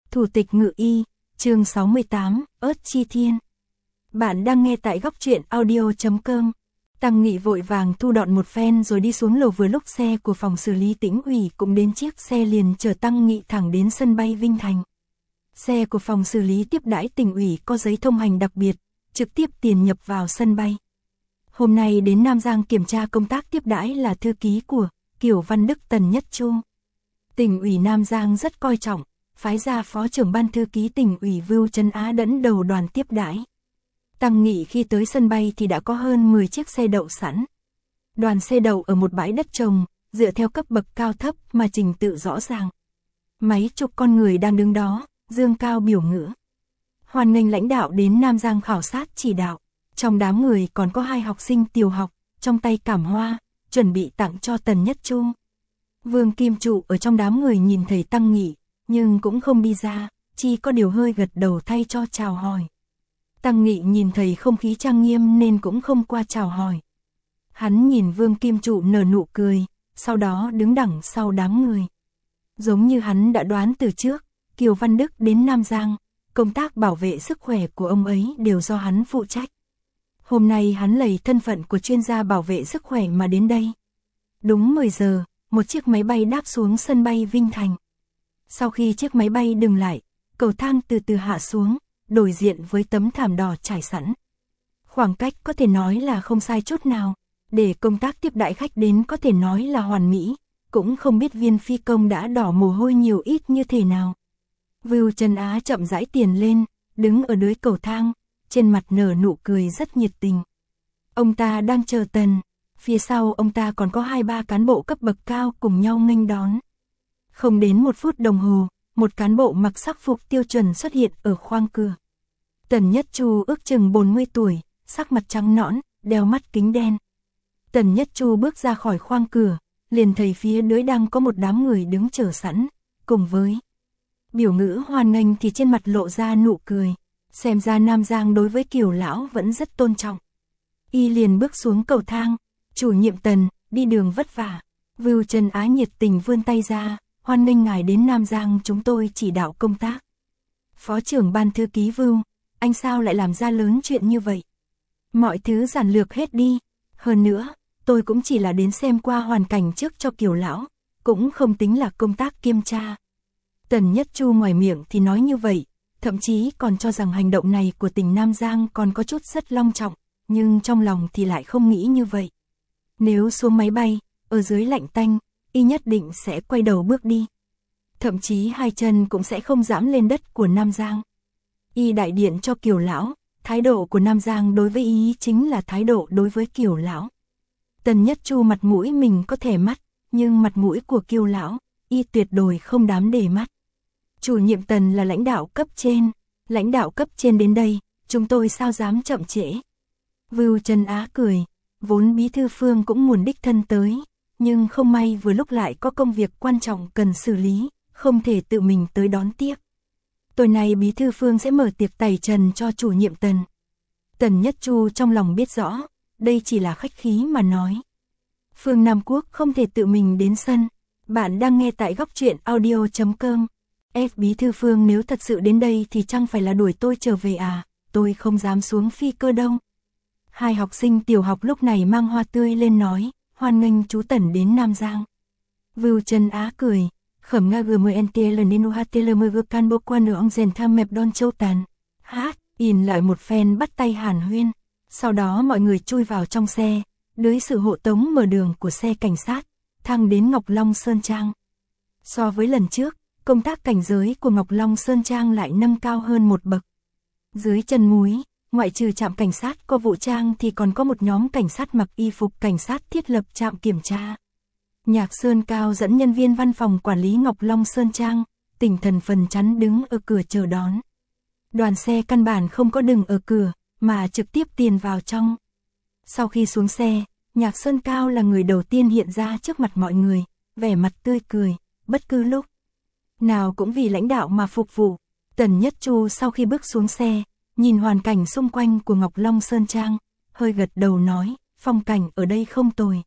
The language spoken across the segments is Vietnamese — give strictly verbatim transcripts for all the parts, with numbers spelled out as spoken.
Thủ tịch Ngự Y, chương sáu mươi tám, Ớt Chi Thiên. Bạn đang nghe tại góc truyện audio chấm com. Tăng Nghị vội vàng thu dọn một phen rồi đi xuống lầu, vừa lúc xe của phòng xử lý Tỉnh ủy cũng đến, chiếc xe liền chở Tăng Nghị thẳng đến sân bay Vinh Thành. Xe của phòng xử lý tiếp đãi Tỉnh ủy có giấy thông hành đặc biệt, trực tiếp tiền nhập vào sân bay. Hôm nay đến Nam Giang kiểm tra công tác tiếp đãi là thư ký của Kiều Văn Đức, Tần Nhất Chu. Tỉnh ủy Nam Giang rất coi trọng, phái ra phó trưởng ban thư ký Tỉnh ủy Vưu Trấn Á dẫn đầu đoàn tiếp đãi. Tăng Nghị khi tới sân bay thì đã có hơn mười chiếc xe đậu sẵn. Đoàn xe đậu ở một bãi đất trồng, dựa theo cấp bậc cao thấp mà trình tự rõ ràng. Mấy chục con người đang đứng đó, dương cao biểu ngữ. Hoan nghênh lãnh đạo đến Nam Giang khảo sát chỉ đạo. Trong đám người còn có hai học sinh tiểu học, trong tay cảm hoa, chuẩn bị tặng cho Tần Nhất Chu. Vương Kim Trụ ở trong đám người nhìn thấy Tăng Nghị, nhưng cũng không đi ra, chỉ có điều hơi gật đầu thay cho chào hỏi. Tăng Nghị nhìn thấy không khí trang nghiêm nên cũng không qua chào hỏi. Hắn nhìn Vương Kim Trụ nở nụ cười, sau đó đứng đằng sau đám người. Giống như hắn đã đoán từ trước, Kiều Văn Đức đến Nam Giang, công tác bảo vệ sức khỏe của ông ấy đều do hắn phụ trách. Hôm nay hắn lấy thân phận của chuyên gia bảo vệ sức khỏe mà đến đây. Đúng mười giờ, một chiếc máy bay đáp xuống sân bay Vinh Thành. Sau khi chiếc máy bay dừng lại, cầu thang từ từ hạ xuống, đối diện với tấm thảm đỏ trải sẵn. Khoảng cách có thể nói là không sai chút nào, để công tác tiếp đãi khách đến có thể nói là hoàn mỹ, cũng không biết viên phi công đã đỏ mồ hôi nhiều ít như thế nào. Vưu Trấn Á chậm rãi tiền lên, đứng ở dưới cầu thang, trên mặt nở nụ cười rất nhiệt tình. Ông ta đang chờ Tần, phía sau ông ta còn có hai ba cán bộ cấp bậc cao cùng nhau nghênh đón. Không đến một phút đồng hồ, một cán bộ mặc sắc phục tiêu chuẩn xuất hiện ở khoang cửa. Tần Nhất Chu ước chừng bốn mươi tuổi, sắc mặt trắng nõn, đeo mắt kính đen. Tần Nhất Chu bước ra khỏi khoang cửa, liền thấy phía dưới đang có một đám người đứng chờ sẵn, cùng với biểu ngữ hoan nghênh thì trên mặt lộ ra nụ cười. Xem ra Nam Giang đối với Kiều lão vẫn rất tôn trọng. Y liền bước xuống cầu thang, chủ nhiệm Tần, đi đường vất vả. Vưu Trấn Á nhiệt tình vươn tay ra, hoan nghênh ngài đến Nam Giang, chúng tôi chỉ đạo công tác. Phó trưởng ban thư ký Vưu, anh sao lại làm ra lớn chuyện như vậy? Mọi thứ giản lược hết đi. Hơn nữa, tôi cũng chỉ là đến xem qua hoàn cảnh trước cho Kiều lão, cũng không tính là công tác kiểm tra. Tần Nhất Chu ngoài miệng thì nói như vậy, thậm chí còn cho rằng hành động này của tỉnh Nam Giang còn có chút rất long trọng, nhưng trong lòng thì lại không nghĩ như vậy. Nếu xuống máy bay, ở dưới lạnh tanh, y nhất định sẽ quay đầu bước đi. Thậm chí hai chân cũng sẽ không dẫm lên đất của Nam Giang. Y đại điện cho Kiều lão, thái độ của Nam Giang đối với y chính là thái độ đối với Kiều lão. Tần Nhất Chu mặt mũi mình có thể mắt, nhưng mặt mũi của Kiều lão, y tuyệt đối không dám để mắt. Chủ nhiệm Tần là lãnh đạo cấp trên, lãnh đạo cấp trên đến đây, chúng tôi sao dám chậm trễ. Vưu Trấn Á cười, vốn bí thư Phương cũng muốn đích thân tới, nhưng không may vừa lúc lại có công việc quan trọng cần xử lý, không thể tự mình tới đón tiếp. Tối nay bí thư Phương sẽ mở tiệc tẩy trần cho chủ nhiệm Tần. Tần Nhất Chu trong lòng biết rõ, đây chỉ là khách khí mà nói. Phương Nam Quốc không thể tự mình đến sân. Bạn đang nghe tại góc truyện audio chấm com. F bí thư Phương nếu thật sự đến đây thì chẳng phải là đuổi tôi trở về à, tôi không dám xuống phi cơ đâu. Hai học sinh tiểu học lúc này mang hoa tươi lên nói, hoan nghênh chú Tần đến Nam Giang. Vưu Trấn Á cười, khẩm nga gmnt lần htl can bộ quan ở ông rèn tham mẹp đon châu tàn. Hát, in lại một phen bắt tay hàn huyên. Sau đó mọi người chui vào trong xe, dưới sự hộ tống mở đường của xe cảnh sát, thang đến Ngọc Long Sơn Trang. So với lần trước, công tác cảnh giới của Ngọc Long Sơn Trang lại nâng cao hơn một bậc. Dưới chân núi, ngoại trừ trạm cảnh sát có vũ trang thì còn có một nhóm cảnh sát mặc y phục cảnh sát thiết lập trạm kiểm tra. Nhạc Sơn Cao dẫn nhân viên văn phòng quản lý Ngọc Long Sơn Trang, tinh thần phần chắn đứng ở cửa chờ đón. Đoàn xe căn bản không có dừng ở cửa, mà trực tiếp tiền vào trong. Sau khi xuống xe, Nhạc Sơn Cao là người đầu tiên hiện ra trước mặt mọi người, vẻ mặt tươi cười, bất cứ lúc nào cũng vì lãnh đạo mà phục vụ. Tần Nhất Chu sau khi bước xuống xe, nhìn hoàn cảnh xung quanh của Ngọc Long Sơn Trang, hơi gật đầu nói, phong cảnh ở đây không tồi.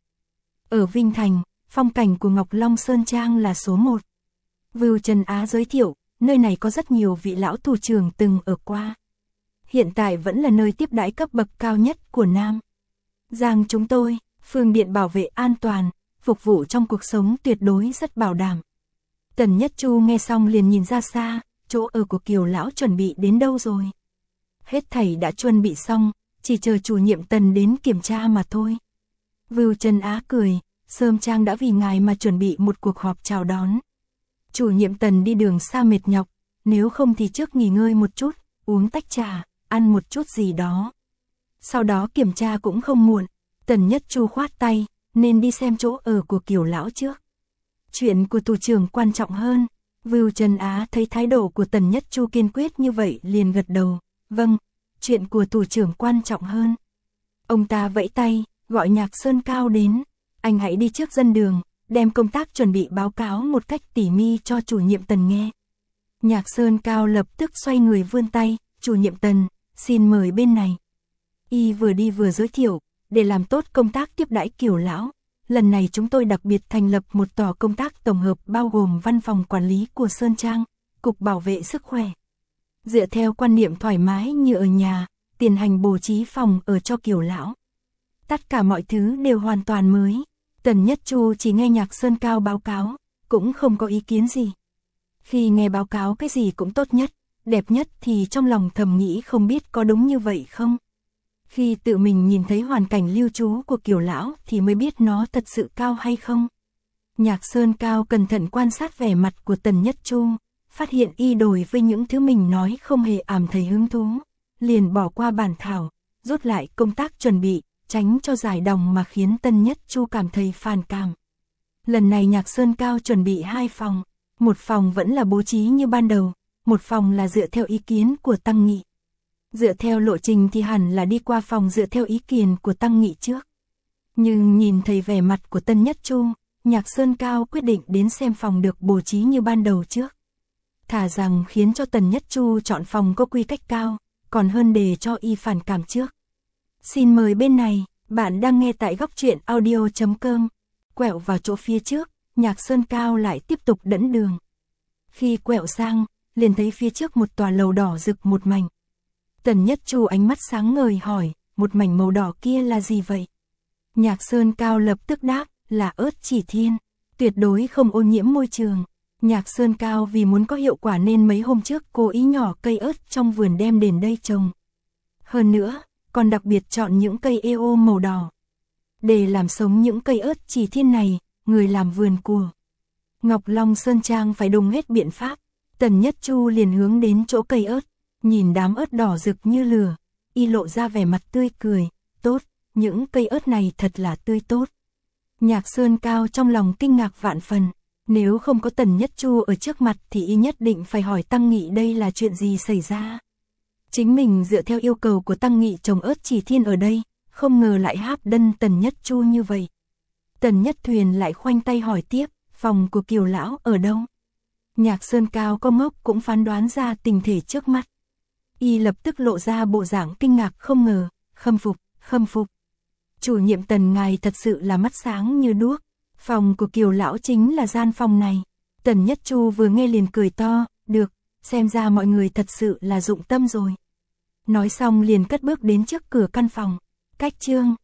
Ở Vinh Thành, phong cảnh của Ngọc Long Sơn Trang là số một. Vưu Trấn Á giới thiệu, nơi này có rất nhiều vị lão thủ trưởng từng ở qua. Hiện tại vẫn là nơi tiếp đãi cấp bậc cao nhất của Nam Giang chúng tôi, phương điện bảo vệ an toàn, phục vụ trong cuộc sống tuyệt đối rất bảo đảm. Tần Nhất Chu nghe xong liền nhìn ra xa, chỗ ở của Kiều lão chuẩn bị đến đâu rồi? Hết thảy đã chuẩn bị xong, chỉ chờ chủ nhiệm Tần đến kiểm tra mà thôi. Vưu Trân Á cười, Sơm Trang đã vì ngài mà chuẩn bị một cuộc họp chào đón. Chủ nhiệm Tần đi đường xa mệt nhọc, nếu không thì trước nghỉ ngơi một chút, uống tách trà, ăn một chút gì đó. Sau đó kiểm tra cũng không muộn. Tần Nhất Chu khoát tay, nên đi xem chỗ ở của Kiều lão trước. Chuyện của thủ trưởng quan trọng hơn. Vưu Trân Á thấy thái độ của Tần Nhất Chu kiên quyết như vậy liền gật đầu. Vâng, chuyện của thủ trưởng quan trọng hơn. Ông ta vẫy tay, gọi Nhạc Sơn Cao đến. Anh hãy đi trước dân đường, đem công tác chuẩn bị báo cáo một cách tỉ mỉ cho chủ nhiệm Tần nghe. Nhạc Sơn Cao lập tức xoay người vươn tay. Chủ nhiệm Tần, xin mời bên này. Y vừa đi vừa giới thiệu, để làm tốt công tác tiếp đãi Kiều lão. Lần này chúng tôi đặc biệt thành lập một tổ công tác tổng hợp bao gồm văn phòng quản lý của Sơn Trang, cục bảo vệ sức khỏe. Dựa theo quan niệm thoải mái như ở nhà, tiến hành bố trí phòng ở cho Kiều lão. Tất cả mọi thứ đều hoàn toàn mới. Tần Nhất Chu chỉ nghe Nhạc Sơn Cao báo cáo, cũng không có ý kiến gì. Khi nghe báo cáo cái gì cũng tốt nhất, đẹp nhất thì trong lòng thầm nghĩ không biết có đúng như vậy không. Khi tự mình nhìn thấy hoàn cảnh lưu trú của Kiều lão thì mới biết nó thật sự cao hay không. Nhạc Sơn Cao cẩn thận quan sát vẻ mặt của Tần Nhất Chu, phát hiện y đối với những thứ mình nói không hề ảm thấy hứng thú, liền bỏ qua bản thảo, rút lại công tác chuẩn bị, tránh cho giải đòng mà khiến Tần Nhất Chu cảm thấy phản cảm. Lần này Nhạc Sơn Cao chuẩn bị hai phòng, một phòng vẫn là bố trí như ban đầu, một phòng là dựa theo ý kiến của Tăng Nghị. Dựa theo lộ trình thì hẳn là đi qua phòng dựa theo ý kiến của Tăng Nghị trước. Nhưng nhìn thấy vẻ mặt của Tần Nhất Chu, Nhạc Sơn Cao quyết định đến xem phòng được bố trí như ban đầu trước. Thả rằng khiến cho Tần Nhất Chu chọn phòng có quy cách cao, còn hơn để cho y phản cảm trước. Xin mời bên này, bạn đang nghe tại góc truyện audio chấm com. Quẹo vào chỗ phía trước, Nhạc Sơn Cao lại tiếp tục dẫn đường. Khi quẹo sang, liền thấy phía trước một tòa lầu đỏ rực một mảnh. Tần Nhất Chu ánh mắt sáng ngời hỏi, một mảnh màu đỏ kia là gì vậy? Nhạc Sơn Cao lập tức đáp, là ớt chỉ thiên, tuyệt đối không ô nhiễm môi trường. Nhạc Sơn Cao vì muốn có hiệu quả nên mấy hôm trước cố ý nhỏ cây ớt trong vườn đem đến đây trồng. Hơn nữa, còn đặc biệt chọn những cây e ô màu đỏ. Để làm sống những cây ớt chỉ thiên này, người làm vườn của Ngọc Long Sơn Trang phải dùng hết biện pháp. Tần Nhất Chu liền hướng đến chỗ cây ớt, nhìn đám ớt đỏ rực như lửa, y lộ ra vẻ mặt tươi cười, tốt, những cây ớt này thật là tươi tốt. Nhạc Sơn Cao trong lòng kinh ngạc vạn phần, nếu không có Tần Nhất Chu ở trước mặt thì y nhất định phải hỏi Tăng Nghị đây là chuyện gì xảy ra. Chính mình dựa theo yêu cầu của Tăng Nghị trồng ớt chỉ thiên ở đây, không ngờ lại háp đân Tần Nhất Chu như vậy. Tần Nhất Thuyền lại khoanh tay hỏi tiếp, phòng của Kiều lão ở đâu? Nhạc Sơn Cao có ngốc cũng phán đoán ra tình thể trước mắt. Y lập tức lộ ra bộ dạng kinh ngạc không ngờ, khâm phục, khâm phục. Chủ nhiệm Tần ngài thật sự là mắt sáng như đuốc, phòng của Kiều lão chính là gian phòng này. Tần Nhất Chu vừa nghe liền cười to, được, xem ra mọi người thật sự là dụng tâm rồi. Nói xong liền cất bước đến trước cửa căn phòng. Cách chương